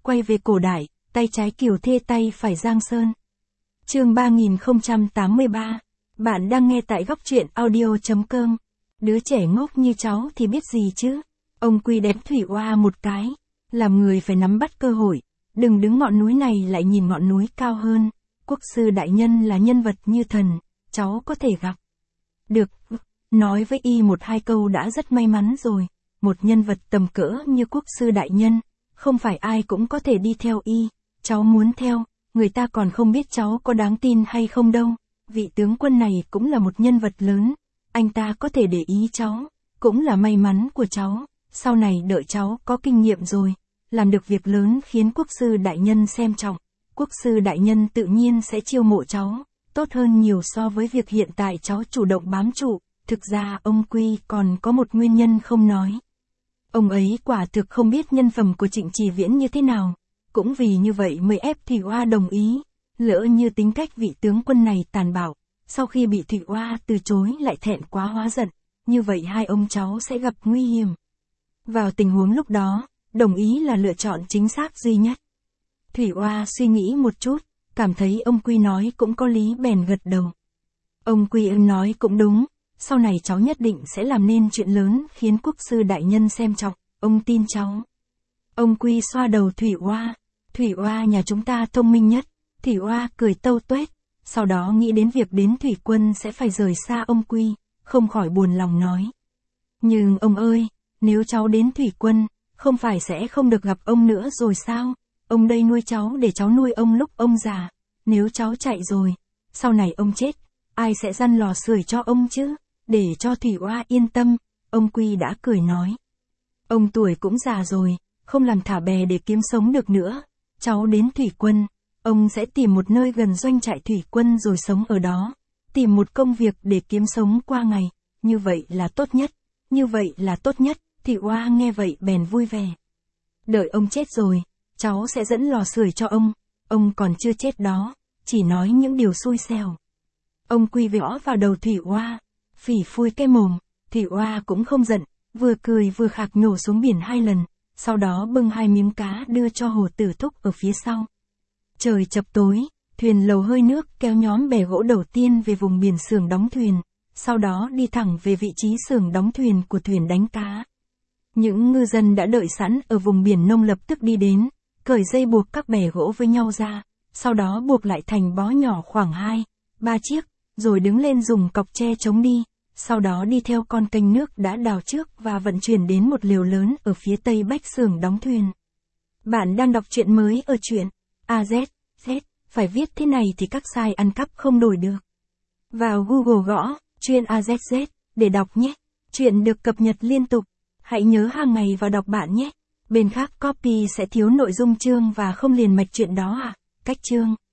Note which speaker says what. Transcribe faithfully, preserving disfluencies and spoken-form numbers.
Speaker 1: quay về cổ đại, tay trái Kiều Thê tay phải Giang Sơn. Chương ba nghìn không trăm tám mươi ba. Bạn đang nghe tại góc truyện audio chấm com. Đứa trẻ ngốc như cháu thì biết gì chứ? Ông Quy đếm Thủy Oa một cái. Làm người phải nắm bắt cơ hội. Đừng đứng ngọn núi này lại nhìn ngọn núi cao hơn. Quốc sư đại nhân là nhân vật như thần. Cháu có thể gặp được. Nói với y một hai câu đã rất may mắn rồi. Một nhân vật tầm cỡ như quốc sư đại nhân. Không phải ai cũng có thể đi theo y. Cháu muốn theo. Người ta còn không biết cháu có đáng tin hay không đâu. Vị tướng quân này cũng là một nhân vật lớn. Anh ta có thể để ý cháu. Cũng là may mắn của cháu. Sau này đợi cháu có kinh nghiệm rồi. Làm được việc lớn khiến quốc sư đại nhân xem trọng. Quốc sư đại nhân tự nhiên sẽ chiêu mộ cháu. Tốt hơn nhiều so với việc hiện tại cháu chủ động bám trụ. Thực ra ông Quy còn có một nguyên nhân không nói. Ông ấy quả thực không biết nhân phẩm của Trịnh Chỉ Viễn như thế nào. Cũng vì như vậy mới ép Thủy Oa đồng ý. Lỡ như tính cách vị tướng quân này tàn bạo, sau khi bị Thủy Oa từ chối lại thẹn quá hóa giận, như vậy hai ông cháu sẽ gặp nguy hiểm. Vào tình huống lúc đó, đồng ý là lựa chọn chính xác duy nhất. Thủy Oa suy nghĩ một chút, cảm thấy ông Quy nói cũng có lý bèn gật đầu. Ông Quy ưng nói cũng đúng, sau này cháu nhất định sẽ làm nên chuyện lớn khiến quốc sư đại nhân xem trọng, ông tin cháu. Ông Quy xoa đầu Thủy Oa. Thủy Oa nhà chúng ta thông minh nhất. Thủy Oa cười tâu tuét, sau đó nghĩ đến việc đến thủy quân sẽ phải rời xa ông Quy, không khỏi buồn lòng nói. Nhưng ông ơi, nếu cháu đến thủy quân, không phải sẽ không được gặp ông nữa rồi sao? Ông đây nuôi cháu để cháu nuôi ông lúc ông già. Nếu cháu chạy rồi, sau này ông chết, ai sẽ răn lò sưởi cho ông chứ? Để cho Thủy Oa yên tâm, ông Quy đã cười nói. Ông tuổi cũng già rồi, không làm thả bè để kiếm sống được nữa. Cháu đến thủy quân, ông sẽ tìm một nơi gần doanh trại thủy quân rồi sống ở đó. Tìm một công việc để kiếm sống qua ngày. Như vậy là tốt nhất. Như vậy là tốt nhất. Thủy Oa nghe vậy bèn vui vẻ. Đợi ông chết rồi, cháu sẽ dẫn lò sưởi cho ông. Ông còn chưa chết đó. Chỉ nói những điều xui xẻo. Ông Quy võ vào đầu Thủy Oa. Phỉ phui cái mồm. Thủy Oa cũng không giận. Vừa cười vừa khạc nhổ xuống biển hai lần. Sau đó bưng hai miếng cá đưa cho Hồ Tử Thúc ở phía sau. Trời chập tối, thuyền lầu hơi nước kéo nhóm bè gỗ đầu tiên về vùng biển xưởng đóng thuyền, sau đó đi thẳng về vị trí xưởng đóng thuyền của thuyền đánh cá. Những ngư dân đã đợi sẵn ở vùng biển nông lập tức đi đến, cởi dây buộc các bè gỗ với nhau ra, sau đó buộc lại thành bó nhỏ khoảng hai, ba chiếc, rồi đứng lên dùng cọc tre chống đi. Sau đó đi theo con kênh nước đã đào trước và vận chuyển đến một lều lớn ở phía tây bách xưởng đóng thuyền. Bạn đang đọc truyện mới ở truyện a zét, Z, phải viết thế này thì các site ăn cắp không đổi được. Vào Google gõ, truyện a zét zét, để đọc nhé. Truyện được cập nhật liên tục. Hãy nhớ hàng ngày vào đọc bạn nhé. Bên khác copy sẽ thiếu nội dung chương và không liền mạch truyện đó à? Cách chương.